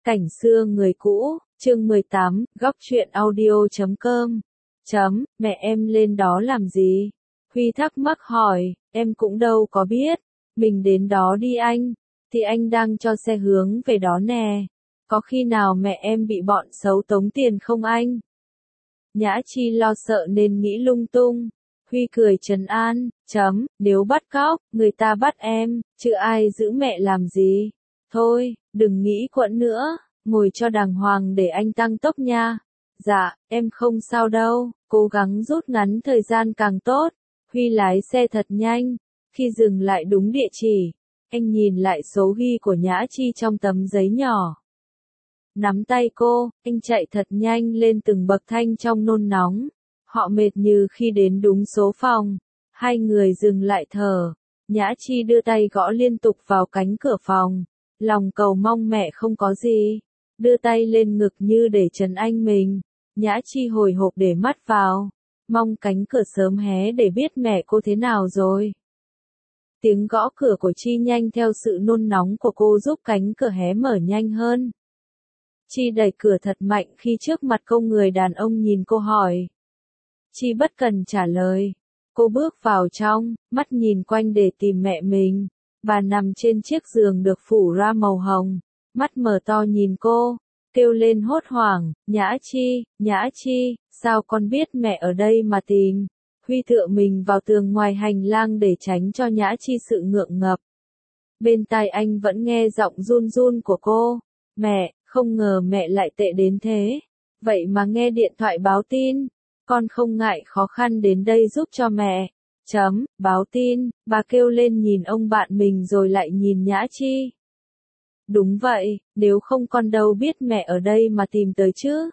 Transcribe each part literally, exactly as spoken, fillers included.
Cảnh xưa người cũ, chương mười tám, góc truyện audio chấm com. Chấm, mẹ em lên đó làm gì? Huy thắc mắc hỏi, em cũng đâu có biết. Mình đến đó đi anh. Thì anh đang cho xe hướng về đó nè. Có khi nào mẹ em bị bọn xấu tống tiền không anh? Nhã Chi lo sợ nên nghĩ lung tung. Huy cười trấn an, chấm, nếu bắt cóc, người ta bắt em, chứ ai giữ mẹ làm gì. Thôi, đừng nghĩ quẫn nữa, ngồi cho đàng hoàng để anh tăng tốc nha. Dạ, em không sao đâu, cố gắng rút ngắn thời gian càng tốt. Huy lái xe thật nhanh, khi dừng lại đúng địa chỉ, anh nhìn lại số ghi của Nhã Chi trong tấm giấy nhỏ. Nắm tay cô, anh chạy thật nhanh lên từng bậc thang trong nôn nóng. Họ mệt như khi đến đúng số phòng. Hai người dừng lại thở. Nhã Chi đưa tay gõ liên tục vào cánh cửa phòng. Lòng cầu mong mẹ không có gì. Đưa tay lên ngực như để trấn an mình. Nhã Chi hồi hộp để mắt vào. Mong cánh cửa sớm hé để biết mẹ cô thế nào rồi. Tiếng gõ cửa của Chi nhanh theo sự nôn nóng của cô giúp cánh cửa hé mở nhanh hơn. Chi đẩy cửa thật mạnh khi trước mặt cô người đàn ông nhìn cô hỏi. Chi bất cần trả lời. Cô bước vào trong, mắt nhìn quanh để tìm mẹ mình. Bà nằm trên chiếc giường được phủ ra màu hồng. Mắt mở to nhìn cô, kêu lên hốt hoảng, Nhã Chi, Nhã Chi, sao con biết mẹ ở đây mà tìm. Huy tựa mình vào tường ngoài hành lang để tránh cho Nhã Chi sự ngượng ngập. Bên tai anh vẫn nghe giọng run run của cô. Mẹ, không ngờ mẹ lại tệ đến thế. Vậy mà nghe điện thoại báo tin. Con không ngại khó khăn đến đây giúp cho mẹ. Chấm, báo tin, bà kêu lên nhìn ông bạn mình rồi lại nhìn Nhã Chi. Đúng vậy, nếu không con đâu biết mẹ ở đây mà tìm tới chứ.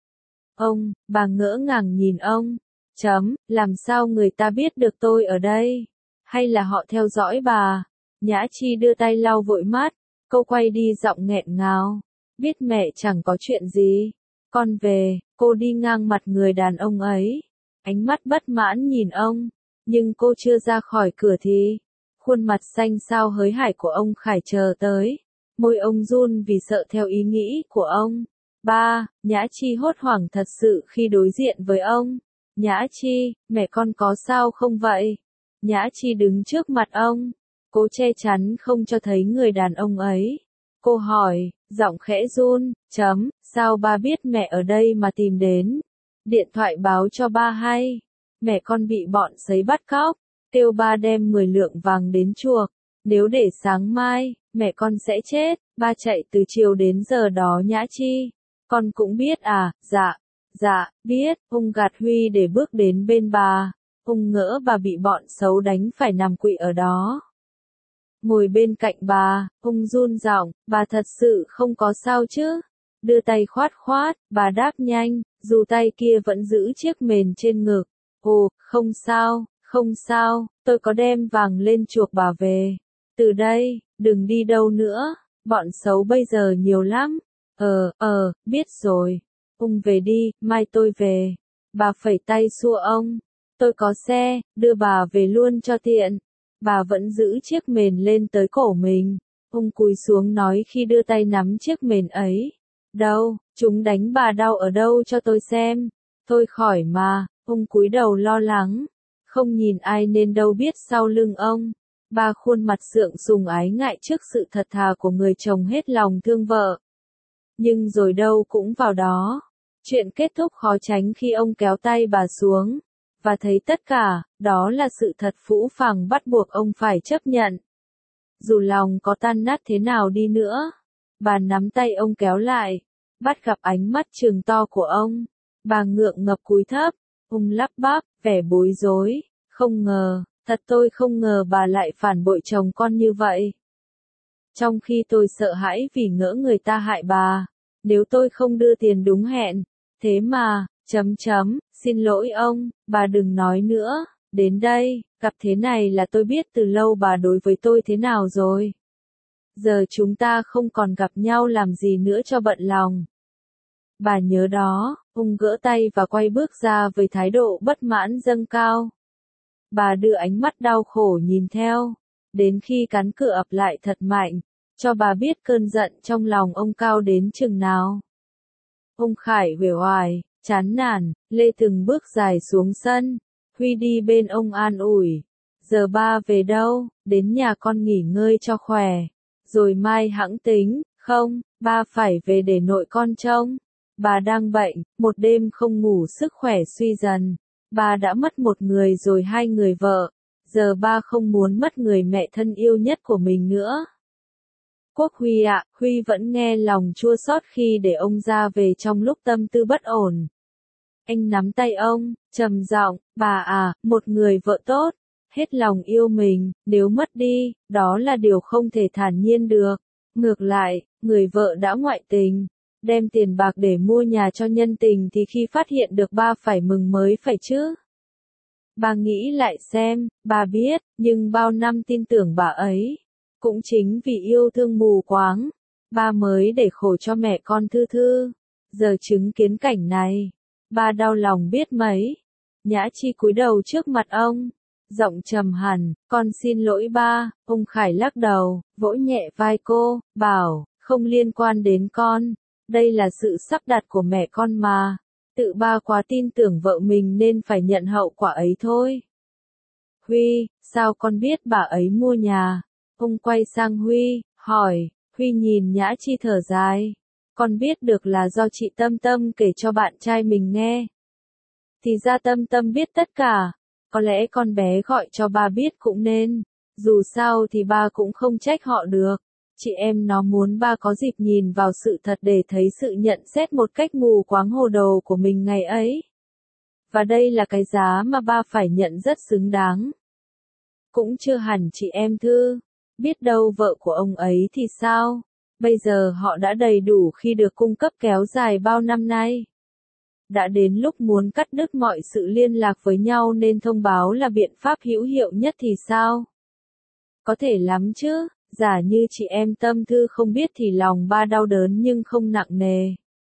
Ông, bà ngỡ ngàng nhìn ông. Chấm, làm sao người ta biết được tôi ở đây? Hay là họ theo dõi bà? Nhã Chi đưa tay lau vội mắt, cô quay đi giọng nghẹn ngào. Biết mẹ chẳng có chuyện gì. Con về, cô đi ngang mặt người đàn ông ấy. Ánh mắt bất mãn nhìn ông, nhưng cô chưa ra khỏi cửa thì khuôn mặt xanh xao hới hải của ông Khải chờ tới. Môi ông run vì sợ theo ý nghĩ của ông. Ba, Nhã Chi hốt hoảng thật sự khi đối diện với ông. Nhã Chi, mẹ con có sao không vậy? Nhã Chi đứng trước mặt ông, cố che chắn không cho thấy người đàn ông ấy. Cô hỏi, giọng khẽ run, chấm, sao ba biết mẹ ở đây mà tìm đến? Điện thoại báo cho ba hay. Mẹ con bị bọn sấy bắt cóc, kêu ba đem mười lượng vàng đến chuộc. Nếu để sáng mai, mẹ con sẽ chết. Ba chạy từ chiều đến giờ đó Nhã Chi. Con cũng biết à, dạ, dạ, biết. Ông gạt Huy để bước đến bên bà. Ông ngỡ bà bị bọn xấu đánh phải nằm quỵ ở đó. Ngồi bên cạnh bà, ông run giọng, bà thật sự không có sao chứ? Đưa tay khoát khoát, bà đáp nhanh, dù tay kia vẫn giữ chiếc mền trên ngực. Ồ, không sao, không sao, tôi có đem vàng lên chuộc bà về. Từ đây, đừng đi đâu nữa, bọn xấu bây giờ nhiều lắm. Ờ, ờ, biết rồi. Ông về đi, mai tôi về. Bà phẩy tay xua ông. Tôi có xe, đưa bà về luôn cho tiện. Bà vẫn giữ chiếc mền lên tới cổ mình. Ông cúi xuống nói khi đưa tay nắm chiếc mền ấy. Đâu, chúng đánh bà đau ở đâu cho tôi xem. Thôi khỏi mà, ông cúi đầu lo lắng. Không nhìn ai nên đâu biết sau lưng ông. Ba khuôn mặt sượng sùng ái ngại trước sự thật thà của người chồng hết lòng thương vợ. Nhưng rồi đâu cũng vào đó. Chuyện kết thúc khó tránh khi ông kéo tay bà xuống. Và thấy tất cả, đó là sự thật phũ phàng bắt buộc ông phải chấp nhận. Dù lòng có tan nát thế nào đi nữa, bà nắm tay ông kéo lại, bắt gặp ánh mắt trừng to của ông. Bà ngượng ngập cúi thấp, ông lắp bắp, vẻ bối rối, không ngờ, thật tôi không ngờ bà lại phản bội chồng con như vậy. Trong khi tôi sợ hãi vì ngỡ người ta hại bà, nếu tôi không đưa tiền đúng hẹn, thế mà, chấm chấm, xin lỗi ông, bà đừng nói nữa, đến đây, gặp thế này là tôi biết từ lâu bà đối với tôi thế nào rồi. Giờ chúng ta không còn gặp nhau làm gì nữa cho bận lòng. Bà nhớ đó, ông gỡ tay và quay bước ra với thái độ bất mãn dâng cao. Bà đưa ánh mắt đau khổ nhìn theo, đến khi cánh cửa ập lại thật mạnh, cho bà biết cơn giận trong lòng ông cao đến chừng nào. Ông Khải uể oải, chán nản, lê từng bước dài xuống sân. Huy đi bên ông an ủi. Giờ ba về đâu, đến nhà con nghỉ ngơi cho khỏe. Rồi mai hẵng tính, không, ba phải về để nội con trông. Bà đang bệnh, một đêm không ngủ sức khỏe suy dần. Ba đã mất một người rồi hai người vợ. Giờ ba không muốn mất người mẹ thân yêu nhất của mình nữa. Quốc Huy ạ, Huy vẫn nghe lòng chua xót khi để ông ra về trong lúc tâm tư bất ổn. Anh nắm tay ông, trầm giọng, bà à, một người vợ tốt, hết lòng yêu mình, nếu mất đi, đó là điều không thể thản nhiên được. Ngược lại, người vợ đã ngoại tình, đem tiền bạc để mua nhà cho nhân tình thì khi phát hiện được ba phải mừng mới phải chứ. Bà nghĩ lại xem, bà biết, nhưng bao năm tin tưởng bà ấy. Cũng chính vì yêu thương mù quáng, ba mới để khổ cho mẹ con Thư Thư. Giờ chứng kiến cảnh này, ba đau lòng biết mấy. Nhã Chi cúi đầu trước mặt ông, giọng trầm hẳn, con xin lỗi ba. Ông Khải lắc đầu, vỗ nhẹ vai cô, bảo, không liên quan đến con. Đây là sự sắp đặt của mẹ con mà. Tự ba quá tin tưởng vợ mình nên phải nhận hậu quả ấy thôi. Huy, sao con biết bà ấy mua nhà? Ông quay sang Huy, hỏi. Huy nhìn Nhã Chi thở dài. Con biết được là do chị Tâm Tâm kể cho bạn trai mình nghe. Thì ra Tâm Tâm biết tất cả. Có lẽ con bé gọi cho ba biết cũng nên. Dù sao thì ba cũng không trách họ được. Chị em nó muốn ba có dịp nhìn vào sự thật để thấy sự nhận xét một cách mù quáng hồ đồ của mình ngày ấy. Và đây là cái giá mà ba phải nhận rất xứng đáng. Cũng chưa hẳn chị em Thư. Biết đâu vợ của ông ấy thì sao? Bây giờ họ đã đầy đủ khi được cung cấp kéo dài bao năm nay. Đã đến lúc muốn cắt đứt mọi sự liên lạc với nhau nên thông báo là biện pháp hữu hiệu nhất thì sao? Có thể lắm chứ, giả như chị em Tâm Thư không biết thì lòng ba đau đớn nhưng không nặng nề.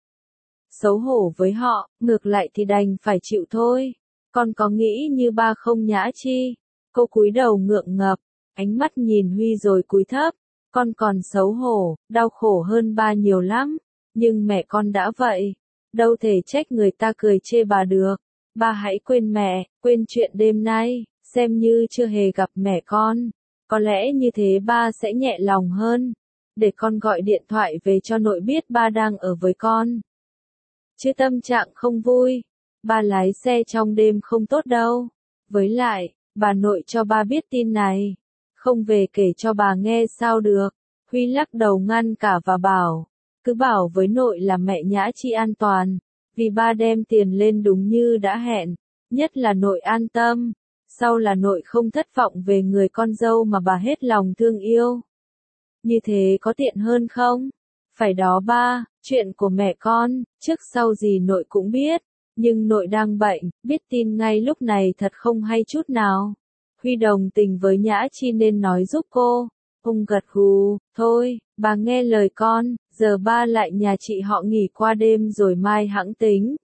Xấu hổ với họ, ngược lại thì đành phải chịu thôi. Con có nghĩ như ba không Nhã Chi? Cô cúi đầu ngượng ngập, ánh mắt nhìn Huy rồi cúi thấp. Con còn xấu hổ, đau khổ hơn ba nhiều lắm. Nhưng mẹ con đã vậy. Đâu thể trách người ta cười chê bà được. Ba hãy quên mẹ, quên chuyện đêm nay, xem như chưa hề gặp mẹ con. Có lẽ như thế ba sẽ nhẹ lòng hơn. Để con gọi điện thoại về cho nội biết ba đang ở với con. Chứ tâm trạng không vui. Ba lái xe trong đêm không tốt đâu. Với lại, bà nội cho ba biết tin này. Không về kể cho bà nghe sao được. Huy lắc đầu ngăn cả và bảo. Cứ bảo với nội là mẹ Nhã Chi an toàn. Vì ba đem tiền lên đúng như đã hẹn. Nhất là nội an tâm. Sau là nội không thất vọng về người con dâu mà bà hết lòng thương yêu. Như thế có tiện hơn không? Phải đó ba, chuyện của mẹ con, trước sau gì nội cũng biết. Nhưng nội đang bệnh, biết tin ngay lúc này thật không hay chút nào. Huy đồng tình với Nhã Chi nên nói giúp cô. Ông gật gù, thôi, bà nghe lời con, giờ ba lại nhà chị họ nghỉ qua đêm rồi mai hẵng tính.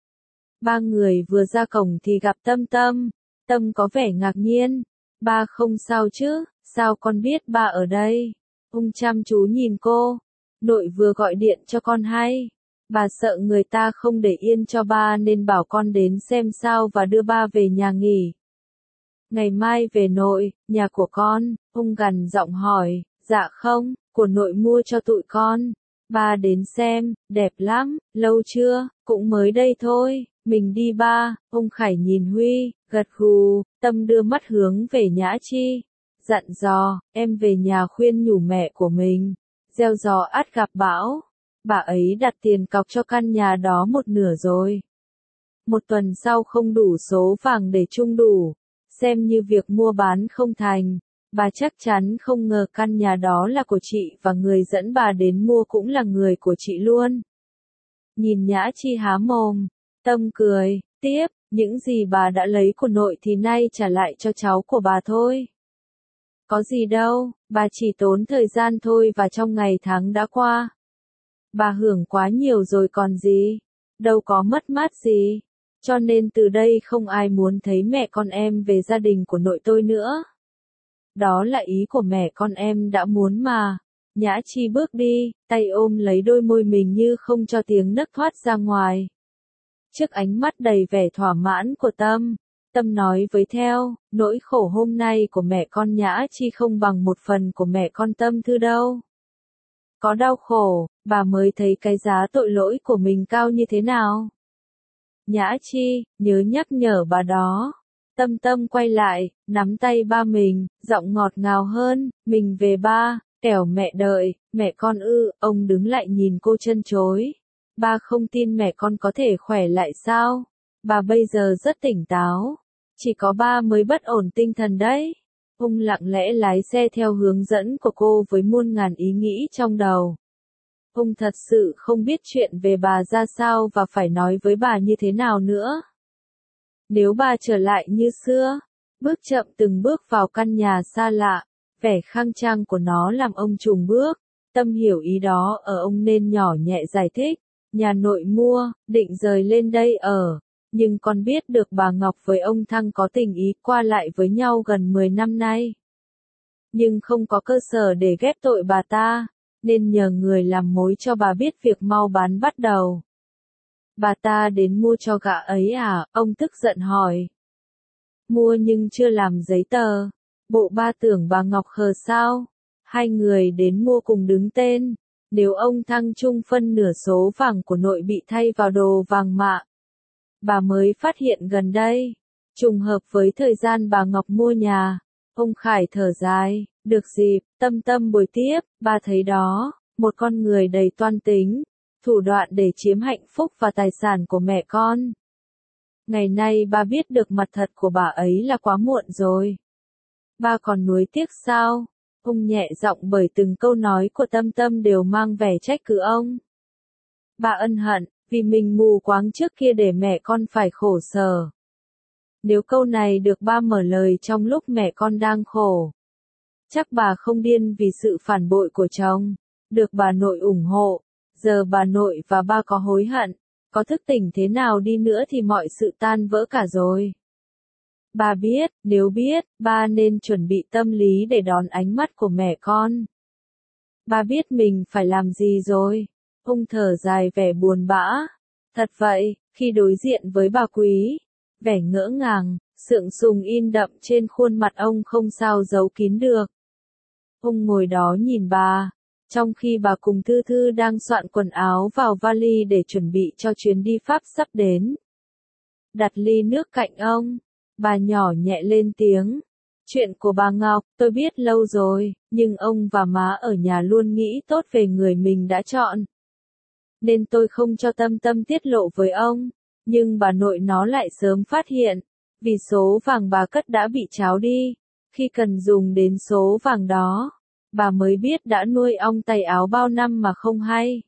Ba người vừa ra cổng thì gặp Tâm Tâm. Tâm có vẻ ngạc nhiên. Ba không sao chứ, sao con biết ba ở đây? Ông chăm chú nhìn cô. Nội vừa gọi điện cho con hay. Bà sợ người ta không để yên cho ba nên bảo con đến xem sao và đưa ba về nhà nghỉ. Ngày mai về nội, nhà của con, ông gằn giọng hỏi, dạ không, của nội mua cho tụi con. Ba đến xem, đẹp lắm, lâu chưa, cũng mới đây thôi, mình đi ba. Ông Khải nhìn Huy, gật gù, Tâm đưa mắt hướng về Nhã Chi. Dặn dò, em về nhà khuyên nhủ mẹ của mình. Gieo gió ắt gặp bão. Bà ấy đặt tiền cọc cho căn nhà đó một nửa rồi. Một tuần sau không đủ số vàng để chung đủ. Xem như việc mua bán không thành. Bà chắc chắn không ngờ căn nhà đó là của chị và người dẫn bà đến mua cũng là người của chị luôn. Nhìn Nhã Chi há mồm, Tâm cười, tiếp, những gì bà đã lấy của nội thì nay trả lại cho cháu của bà thôi. Có gì đâu, bà chỉ tốn thời gian thôi và trong ngày tháng đã qua. Bà hưởng quá nhiều rồi còn gì, đâu có mất mát gì. Cho nên từ đây không ai muốn thấy mẹ con em về gia đình của nội tôi nữa. Đó là ý của mẹ con em đã muốn mà. Nhã Chi bước đi, tay ôm lấy đôi môi mình như không cho tiếng nấc thoát ra ngoài. Trước ánh mắt đầy vẻ thỏa mãn của Tâm, Tâm nói với theo, nỗi khổ hôm nay của mẹ con Nhã Chi không bằng một phần của mẹ con Tâm Thư đâu. Có đau khổ, bà mới thấy cái giá tội lỗi của mình cao như thế nào. Nhã Chi, nhớ nhắc nhở bà đó. Tâm Tâm quay lại, nắm tay ba mình, giọng ngọt ngào hơn, mình về ba, kẻo mẹ đợi, mẹ con ư, ông đứng lại nhìn cô trân trối. Ba không tin mẹ con có thể khỏe lại sao? Bà bây giờ rất tỉnh táo. Chỉ có ba mới bất ổn tinh thần đấy. Ông lặng lẽ lái xe theo hướng dẫn của cô với muôn ngàn ý nghĩ trong đầu. Ông thật sự không biết chuyện về bà ra sao và phải nói với bà như thế nào nữa. Nếu bà trở lại như xưa, bước chậm từng bước vào căn nhà xa lạ, vẻ khang trang của nó làm ông chùn bước. Tâm hiểu ý đó ở ông nên nhỏ nhẹ giải thích. Nhà nội mua, định rời lên đây ở. Nhưng con biết được bà Ngọc với ông Thăng có tình ý qua lại với nhau gần mười năm nay. Nhưng không có cơ sở để ghép tội bà ta, nên nhờ người làm mối cho bà biết việc mau bán bắt đầu. Bà ta đến mua cho gã ấy à, ông tức giận hỏi. Mua nhưng chưa làm giấy tờ. Bộ ba tưởng bà Ngọc khờ sao? Hai người đến mua cùng đứng tên. Nếu ông Thăng chung phân nửa số vàng của nội bị thay vào đồ vàng mạ. Bà mới phát hiện gần đây. Trùng hợp với thời gian bà Ngọc mua nhà. Ông Khải thở dài, được dịp, Tâm Tâm bồi tiếp, bà thấy đó, một con người đầy toan tính, thủ đoạn để chiếm hạnh phúc và tài sản của mẹ con. Ngày nay ba biết được mặt thật của bà ấy là quá muộn rồi. Ba còn nuối tiếc sao? Ông nhẹ giọng bởi từng câu nói của Tâm Tâm đều mang vẻ trách cứ ông. Bà ân hận, vì mình mù quáng trước kia để mẹ con phải khổ sở. Nếu câu này được ba mở lời trong lúc mẹ con đang khổ, chắc bà không điên vì sự phản bội của chồng, được bà nội ủng hộ. Giờ bà nội và ba có hối hận, có thức tỉnh thế nào đi nữa thì mọi sự tan vỡ cả rồi. Bà biết, nếu biết, ba nên chuẩn bị tâm lý để đón ánh mắt của mẹ con. Ba biết mình phải làm gì rồi. Ông thở dài vẻ buồn bã. Thật vậy, khi đối diện với bà Quý, vẻ ngỡ ngàng, sượng sùng in đậm trên khuôn mặt ông không sao giấu kín được. Ông ngồi đó nhìn bà, trong khi bà cùng Thư Thư đang soạn quần áo vào vali để chuẩn bị cho chuyến đi Pháp sắp đến. Đặt ly nước cạnh ông, bà nhỏ nhẹ lên tiếng. Chuyện của bà Ngọc, tôi biết lâu rồi, nhưng ông và má ở nhà luôn nghĩ tốt về người mình đã chọn. Nên tôi không cho Tâm Tâm tiết lộ với ông, nhưng bà nội nó lại sớm phát hiện, vì số vàng bà cất đã bị tráo đi. Khi cần dùng đến số vàng đó, bà mới biết đã nuôi ong tay áo bao năm mà không hay.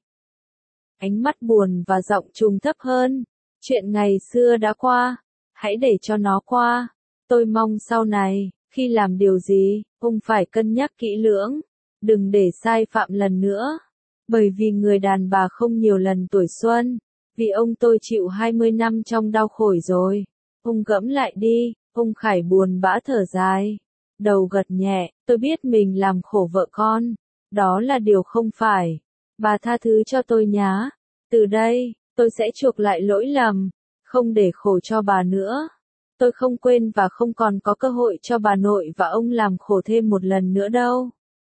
Ánh mắt buồn và giọng trùng thấp hơn. Chuyện ngày xưa đã qua, hãy để cho nó qua. Tôi mong sau này, khi làm điều gì, ông phải cân nhắc kỹ lưỡng, đừng để sai phạm lần nữa. Bởi vì người đàn bà không nhiều lần tuổi xuân, vì ông tôi chịu hai mươi năm trong đau khổ rồi. Ông gẫm lại đi, ông Khải buồn bã thở dài. Đầu gật nhẹ, tôi biết mình làm khổ vợ con, đó là điều không phải. Bà tha thứ cho tôi nhá. Từ đây, tôi sẽ chuộc lại lỗi lầm, không để khổ cho bà nữa. Tôi không quên và không còn có cơ hội cho bà nội và ông làm khổ thêm một lần nữa đâu.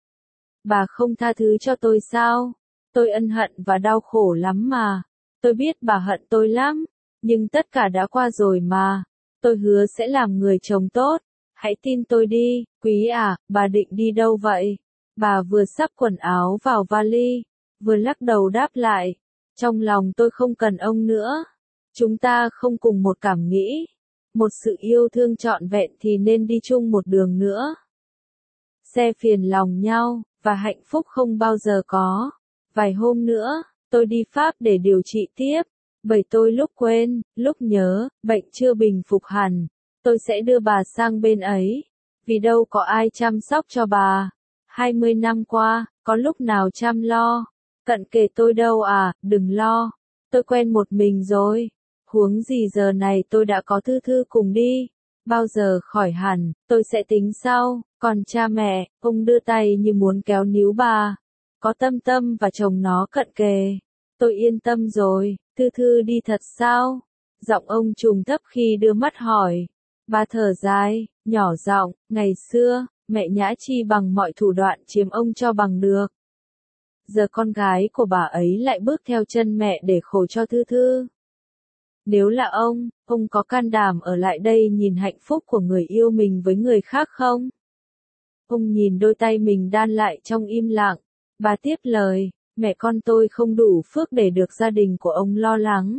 Bà không tha thứ cho tôi sao? Tôi ân hận và đau khổ lắm mà. Tôi biết bà hận tôi lắm, nhưng tất cả đã qua rồi mà. Tôi hứa sẽ làm người chồng tốt. Hãy tin tôi đi, Quý à, bà định đi đâu vậy? Bà vừa sắp quần áo vào vali, vừa lắc đầu đáp lại. Trong lòng tôi không cần ông nữa. Chúng ta không cùng một cảm nghĩ. Một sự yêu thương trọn vẹn thì nên đi chung một đường nữa. Xe phiền lòng nhau, và hạnh phúc không bao giờ có. Vài hôm nữa, tôi đi Pháp để điều trị tiếp. Bởi tôi lúc quên, lúc nhớ, bệnh chưa bình phục hẳn. Tôi sẽ đưa bà sang bên ấy. Vì đâu có ai chăm sóc cho bà. hai mươi năm qua, có lúc nào chăm lo. Cận kề tôi đâu à, đừng lo. Tôi quen một mình rồi. Huống gì giờ này tôi đã có Thư Thư cùng đi. Bao giờ khỏi hẳn, tôi sẽ tính sau. Còn cha mẹ, ông đưa tay như muốn kéo níu bà. có Tâm Tâm và chồng nó cận kề. Tôi yên tâm rồi, Thư Thư đi thật sao? Giọng ông trùng thấp khi đưa mắt hỏi. Bà thở dài, nhỏ giọng, ngày xưa, mẹ Nhã Chi bằng mọi thủ đoạn chiếm ông cho bằng được. Giờ con gái của bà ấy lại bước theo chân mẹ để khổ cho Thư Thư. Nếu là ông, ông có can đảm ở lại đây nhìn hạnh phúc của người yêu mình với người khác không? Ông nhìn đôi tay mình đan lại trong im lặng. Bà tiếp lời, mẹ con tôi không đủ phước để được gia đình của ông lo lắng.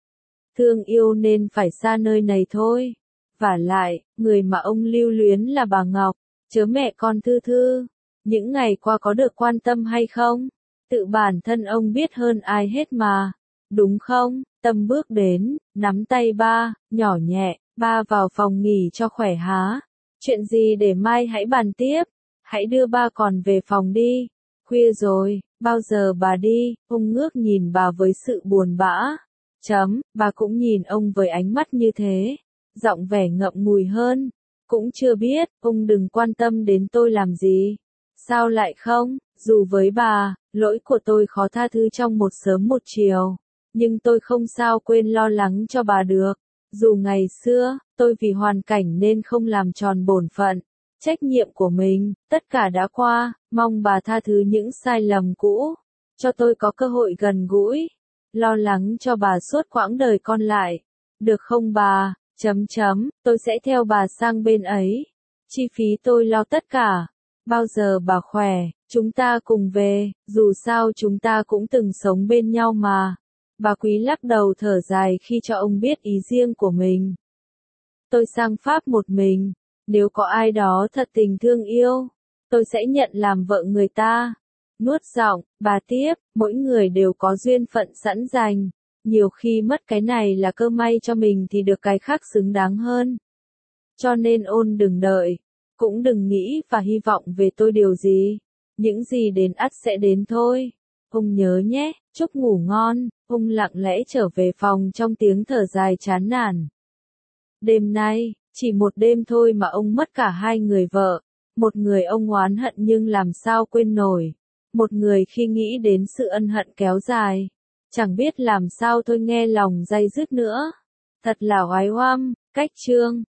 Thương yêu nên phải xa nơi này thôi. Vả lại, người mà ông lưu luyến là bà Ngọc, chớ mẹ con Thư Thư. Những ngày qua có được quan tâm hay không? Tự bản thân ông biết hơn ai hết mà. Đúng không? Tâm bước đến, nắm tay ba, nhỏ nhẹ, ba vào phòng nghỉ cho khỏe há. Chuyện gì để mai hãy bàn tiếp. Hãy đưa ba còn về phòng đi. Khuya rồi, bao giờ bà đi? Ông ngước nhìn bà với sự buồn bã. Chấm, bà cũng nhìn ông với ánh mắt như thế. Giọng vẻ ngậm ngùi hơn. Cũng chưa biết, ông đừng quan tâm đến tôi làm gì. Sao lại không? Dù với bà, lỗi của tôi khó tha thứ trong một sớm một chiều. Nhưng tôi không sao quên lo lắng cho bà được. Dù ngày xưa, tôi vì hoàn cảnh nên không làm tròn bổn phận, trách nhiệm của mình, tất cả đã qua, mong bà tha thứ những sai lầm cũ, cho tôi có cơ hội gần gũi, lo lắng cho bà suốt quãng đời còn lại. Được không bà? Chấm chấm, tôi sẽ theo bà sang bên ấy. Chi phí tôi lo tất cả. Bao giờ bà khỏe, chúng ta cùng về, dù sao chúng ta cũng từng sống bên nhau mà. Bà Quý lắc đầu thở dài khi cho ông biết ý riêng của mình. Tôi sang Pháp một mình, nếu có ai đó thật tình thương yêu, tôi sẽ nhận làm vợ người ta. Nuốt giọng, bà tiếp, mỗi người đều có duyên phận sẵn dành. Nhiều khi mất cái này là cơ may cho mình thì được cái khác xứng đáng hơn. Cho nên ôn đừng đợi, cũng đừng nghĩ và hy vọng về tôi điều gì. Những gì đến ắt sẽ đến thôi. Ông nhớ nhé, chúc ngủ ngon. Ông lặng lẽ trở về phòng trong tiếng thở dài chán nản. Đêm nay, chỉ một đêm thôi mà ông mất cả hai người vợ. Một người ông oán hận nhưng làm sao quên nổi. Một người khi nghĩ đến sự ân hận kéo dài, chẳng biết làm sao thôi nghe lòng day dứt nữa. Thật là oái oăm, cách chương.